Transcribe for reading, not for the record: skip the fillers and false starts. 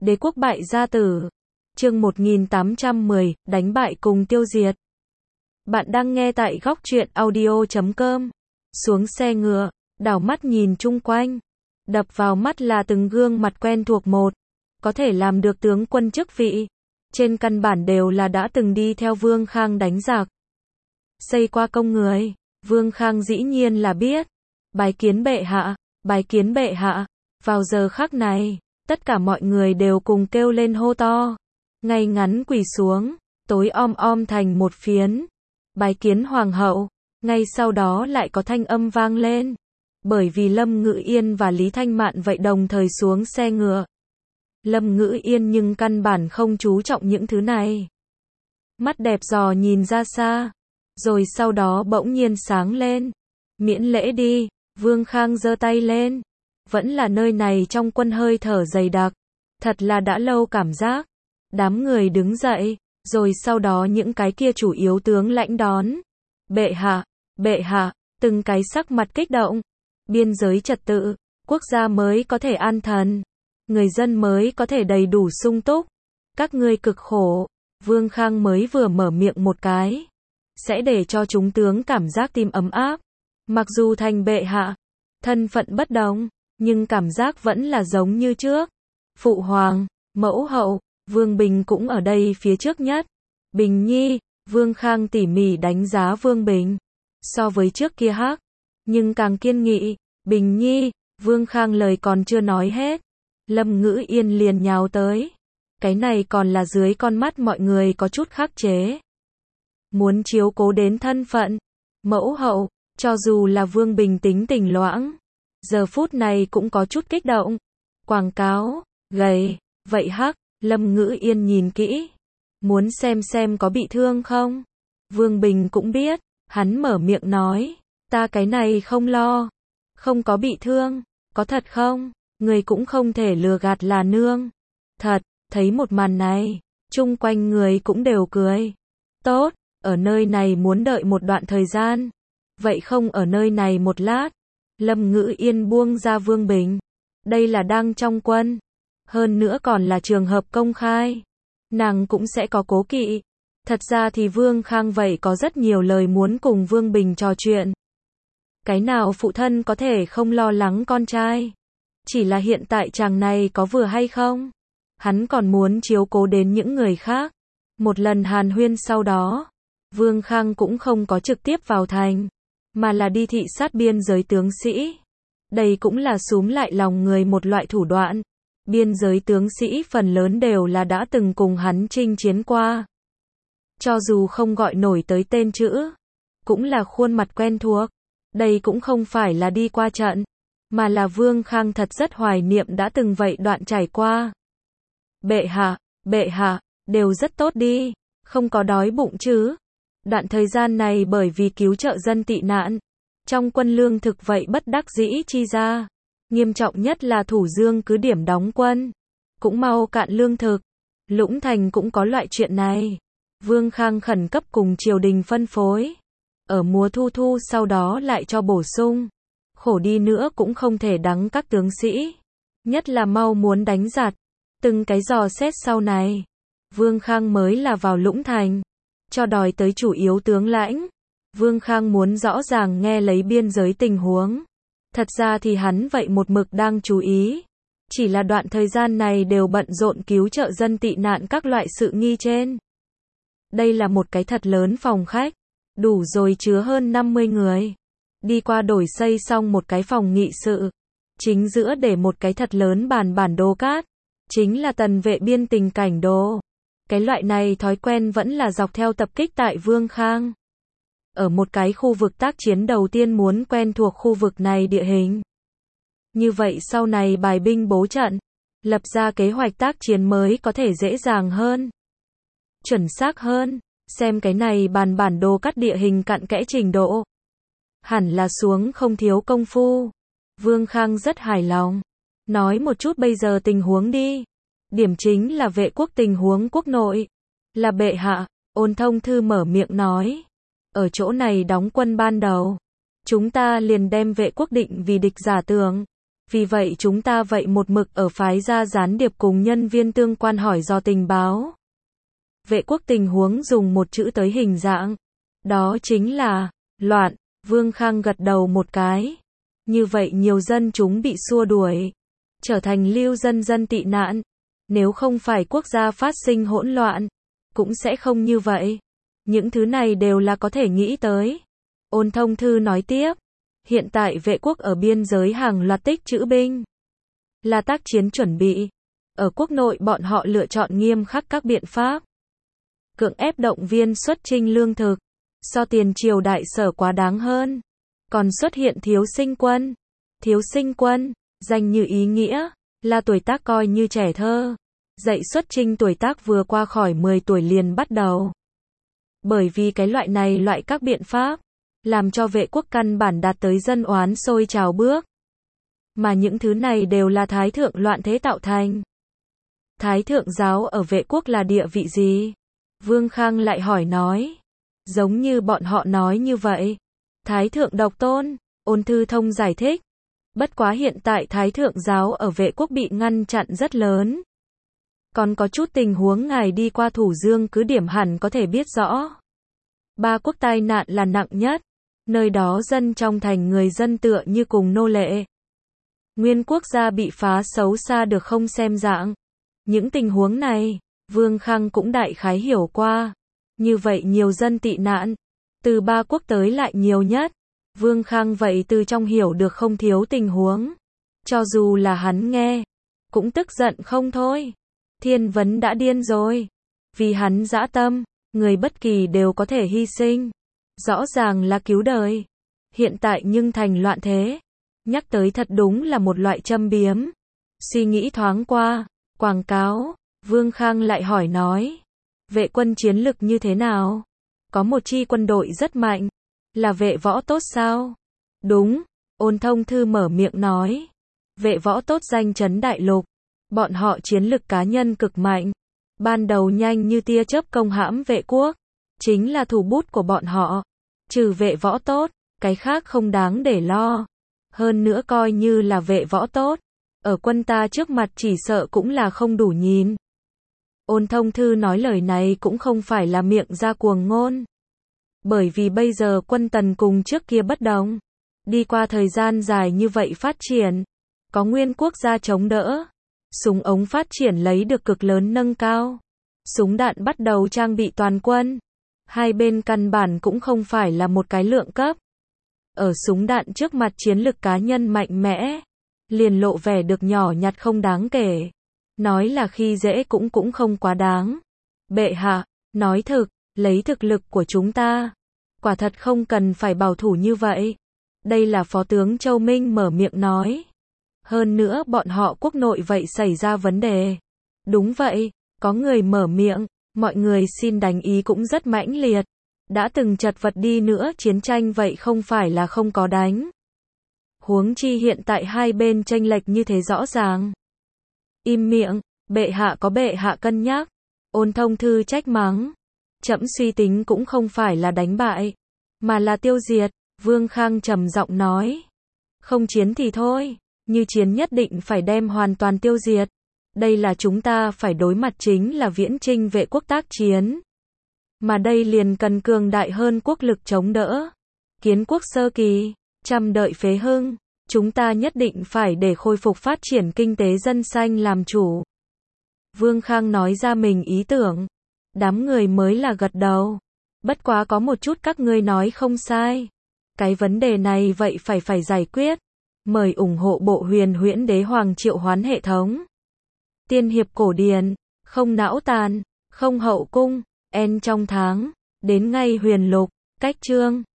Đế quốc bại gia tử. Chương 1810, đánh bại cùng tiêu diệt. Bạn đang nghe tại góc truyện audio.com. Xuống xe ngựa, đảo mắt nhìn chung quanh. Đập vào mắt là từng gương mặt quen thuộc một. Có thể làm được tướng quân chức vị. Trên căn bản đều là đã từng đi theo Vương Khang đánh giặc. Xây qua công người. Vương Khang dĩ nhiên là biết. Bái kiến bệ hạ, bái kiến bệ hạ. Vào giờ khắc này, tất cả mọi người đều cùng kêu lên hô to. Ngay ngắn quỳ xuống, tối om thành một phiến. Bái kiến hoàng hậu, ngay sau đó lại có thanh âm vang lên. Bởi vì Lâm Ngữ Yên và Lý Thanh Mạn vậy đồng thời xuống xe ngựa. Lâm Ngữ Yên nhưng căn bản không chú trọng những thứ này. Mắt đẹp dò nhìn ra xa, rồi sau đó bỗng nhiên sáng lên. Miễn lễ đi, Vương Khang giơ tay lên. Vẫn là nơi này trong quân hơi thở dày đặc. Thật là đã lâu cảm giác. Đám người đứng dậy, rồi sau đó những cái kia chủ yếu tướng lãnh đón. Bệ hạ, từng cái sắc mặt kích động. Biên giới trật tự, quốc gia mới có thể an thần. Người dân mới có thể đầy đủ sung túc. Các ngươi cực khổ. Vương Khang mới vừa mở miệng một cái. Sẽ để cho chúng tướng cảm giác tim ấm áp. Mặc dù thành bệ hạ, thân phận bất đồng, nhưng cảm giác vẫn là giống như trước. Phụ hoàng, mẫu hậu, Vương Bình cũng ở đây phía trước nhất. Bình Nhi, Vương Khang tỉ mỉ đánh giá Vương Bình. So với trước kia hắc, nhưng càng kiên nghị. Bình Nhi, Vương Khang lời còn chưa nói hết. Lâm Ngữ Yên liền nhào tới. Cái này còn là dưới con mắt mọi người có chút khắc chế. Muốn chiếu cố đến thân phận. Mẫu hậu, cho dù là Vương Bình tính tình loãng. Giờ phút này cũng có chút kích động. Quảng cáo, gầy, vậy hắc, Lâm Ngữ Yên nhìn kỹ. Muốn xem có bị thương không? Vương Bình cũng biết, hắn mở miệng nói. Ta cái này không lo. Không có bị thương, có thật không? Người cũng không thể lừa gạt là nương. Thật, thấy một màn này, chung quanh người cũng đều cười. Tốt, ở nơi này muốn đợi một đoạn thời gian. Vậy không ở nơi này một lát. Lâm Ngữ Yên buông ra Vương Bình. Đây là đang trong quân. Hơn nữa còn là trường hợp công khai. Nàng cũng sẽ có cố kỵ. Thật ra thì Vương Khang vậy có rất nhiều lời muốn cùng Vương Bình trò chuyện. Cái nào phụ thân có thể không lo lắng con trai. Chỉ là hiện tại chàng này có vừa hay không? Hắn còn muốn chiếu cố đến những người khác. Một lần hàn huyên sau đó, Vương Khang cũng không có trực tiếp vào thành, mà là đi thị sát biên giới tướng sĩ. Đây cũng là xúm lại lòng người một loại thủ đoạn. Biên giới tướng sĩ phần lớn đều là đã từng cùng hắn chinh chiến qua. Cho dù không gọi nổi tới tên chữ, cũng là khuôn mặt quen thuộc. Đây cũng không phải là đi qua trận, mà là Vương Khang thật rất hoài niệm đã từng vậy đoạn trải qua. Bệ hạ, đều rất tốt đi, không có đói bụng chứ. Đoạn thời gian này bởi vì cứu trợ dân tị nạn, trong quân lương thực vậy bất đắc dĩ chi ra. Nghiêm trọng nhất là Thủ Dương cứ điểm đóng quân, cũng mau cạn lương thực. Lũng Thành cũng có loại chuyện này. Vương Khang khẩn cấp cùng triều đình phân phối. Ở mùa thu sau đó lại cho bổ sung. Khổ đi nữa cũng không thể đắng các tướng sĩ. Nhất là mau muốn đánh giặc. Từng cái dò xét sau này. Vương Khang mới là vào Lũng Thành. Cho đòi tới chủ yếu tướng lãnh. Vương Khang muốn rõ ràng nghe lấy biên giới tình huống. Thật ra thì hắn vậy một mực đang chú ý. Chỉ là đoạn thời gian này đều bận rộn cứu trợ dân tị nạn các loại sự nghi trên. Đây là một cái thật lớn phòng khách. Đủ rồi chứa hơn 50 người. Đi qua đổi xây xong một cái phòng nghị sự. Chính giữa để một cái thật lớn bản đồ cát. Chính là tần vệ biên tình cảnh đồ. Cái loại này thói quen vẫn là dọc theo tập kích tại Vương Khang. Ở một cái khu vực tác chiến đầu tiên muốn quen thuộc khu vực này địa hình. Như vậy sau này bài binh bố trận, lập ra kế hoạch tác chiến mới có thể dễ dàng hơn. Chuẩn xác hơn, xem cái này bản đồ cắt địa hình cặn kẽ trình độ. Hẳn là xuống không thiếu công phu. Vương Khang rất hài lòng. Nói một chút bây giờ tình huống đi. Điểm chính là vệ quốc tình huống quốc nội. Là bệ hạ, Ôn Thông Thư mở miệng nói. Ở chỗ này đóng quân ban đầu. Chúng ta liền đem vệ quốc định vì địch giả tưởng. Vì vậy chúng ta vậy một mực ở phái ra gián điệp cùng nhân viên tương quan hỏi dò tình báo. Vệ quốc tình huống dùng một chữ tới hình dạng. Đó chính là, loạn. Vương Khang gật đầu một cái. Như vậy nhiều dân chúng bị xua đuổi. Trở thành lưu dân tị nạn. Nếu không phải quốc gia phát sinh hỗn loạn, cũng sẽ không như vậy. Những thứ này đều là có thể nghĩ tới. Ôn Thông Thư nói tiếp. Hiện tại vệ quốc ở biên giới hàng loạt tích trữ binh. Là tác chiến chuẩn bị. Ở quốc nội bọn họ lựa chọn nghiêm khắc các biện pháp. Cưỡng ép động viên xuất chinh lương thực. So tiền triều đại sở quá đáng hơn. Còn xuất hiện thiếu sinh quân. Thiếu sinh quân, danh như ý nghĩa, là tuổi tác coi như trẻ thơ. Dạy xuất chinh tuổi tác vừa qua khỏi 10 tuổi liền bắt đầu. Bởi vì cái loại các biện pháp, làm cho vệ quốc căn bản đạt tới dân oán sôi trào bước. Mà những thứ này đều là thái thượng loạn thế tạo thành. Thái thượng giáo ở vệ quốc là địa vị gì? Vương Khang lại hỏi nói. Giống như bọn họ nói như vậy. Thái thượng độc tôn, Ôn Thư Thông giải thích. Bất quá hiện tại thái thượng giáo ở vệ quốc bị ngăn chặn rất lớn. Còn có chút tình huống ngài đi qua Thủ Dương cứ điểm hẳn có thể biết rõ. Ba quốc tai nạn là nặng nhất. Nơi đó dân trong thành người dân tựa như cùng nô lệ. Nguyên quốc gia bị phá xấu xa được không xem dạng. Những tình huống này, Vương Khang cũng đại khái hiểu qua. Như vậy nhiều dân tị nạn. Từ ba quốc tới lại nhiều nhất. Vương Khang vậy từ trong hiểu được không thiếu tình huống. Cho dù là hắn nghe, cũng tức giận không thôi. Thiên Vấn đã điên rồi. Vì hắn dã tâm, người bất kỳ đều có thể hy sinh. Rõ ràng là cứu đời. Hiện tại nhưng thành loạn thế. Nhắc tới thật đúng là một loại châm biếm. Suy nghĩ thoáng qua, quảng cáo, Vương Khang lại hỏi nói. Vệ quân chiến lực như thế nào? Có một chi quân đội rất mạnh. Là vệ võ tốt sao? Đúng, Ôn Thông Thư mở miệng nói. Vệ võ tốt danh chấn đại lục. Bọn họ chiến lực cá nhân cực mạnh. Ban đầu nhanh như tia chớp công hãm vệ quốc. Chính là thủ bút của bọn họ. Trừ vệ võ tốt, cái khác không đáng để lo. Hơn nữa coi như là vệ võ tốt. Ở quân ta trước mặt chỉ sợ cũng là không đủ nhìn. Ôn Thông Thư nói lời này cũng không phải là miệng ra cuồng ngôn. Bởi vì bây giờ quân Tần cùng trước kia bất đồng. Đi qua thời gian dài như vậy phát triển. Có nguyên quốc gia chống đỡ. Súng ống phát triển lấy được cực lớn nâng cao. Súng đạn bắt đầu trang bị toàn quân. Hai bên căn bản cũng không phải là một cái lượng cấp. Ở súng đạn trước mặt chiến lực cá nhân mạnh mẽ. Liền lộ vẻ được nhỏ nhặt không đáng kể. Nói là khi dễ cũng không quá đáng. Bệ hạ, nói thực, lấy thực lực của chúng ta. Quả thật không cần phải bảo thủ như vậy. Đây là Phó tướng Châu Minh mở miệng nói. Hơn nữa bọn họ quốc nội vậy xảy ra vấn đề. Đúng vậy, có người mở miệng, mọi người xin đánh ý cũng rất mãnh liệt. Đã từng chật vật đi nữa chiến tranh vậy không phải là không có đánh. Huống chi hiện tại hai bên chênh lệch như thế rõ ràng. Im miệng, bệ hạ có bệ hạ cân nhắc. Ôn Thông Thư trách mắng. Trẫm suy tính cũng không phải là đánh bại, mà là tiêu diệt. Vương Khang trầm giọng nói. Không chiến thì thôi, như chiến nhất định phải đem hoàn toàn tiêu diệt. Đây là chúng ta phải đối mặt chính là viễn chinh vệ quốc tác chiến. Mà đây liền cần cường đại hơn quốc lực chống đỡ. Kiến quốc sơ kỳ, trăm đợi phế hưng, chúng ta nhất định phải để khôi phục phát triển kinh tế dân xanh làm chủ. Vương Khang nói ra mình ý tưởng. Đám người mới là gật đầu. Bất quá có một chút các ngươi nói không sai. Cái vấn đề này vậy phải giải quyết. Mời ủng hộ bộ Huyền Huyễn Đế Hoàng triệu hoán hệ thống. Tiên hiệp cổ điển, không não tàn, không hậu cung, en trong tháng, đến ngay huyền lục, cách chương.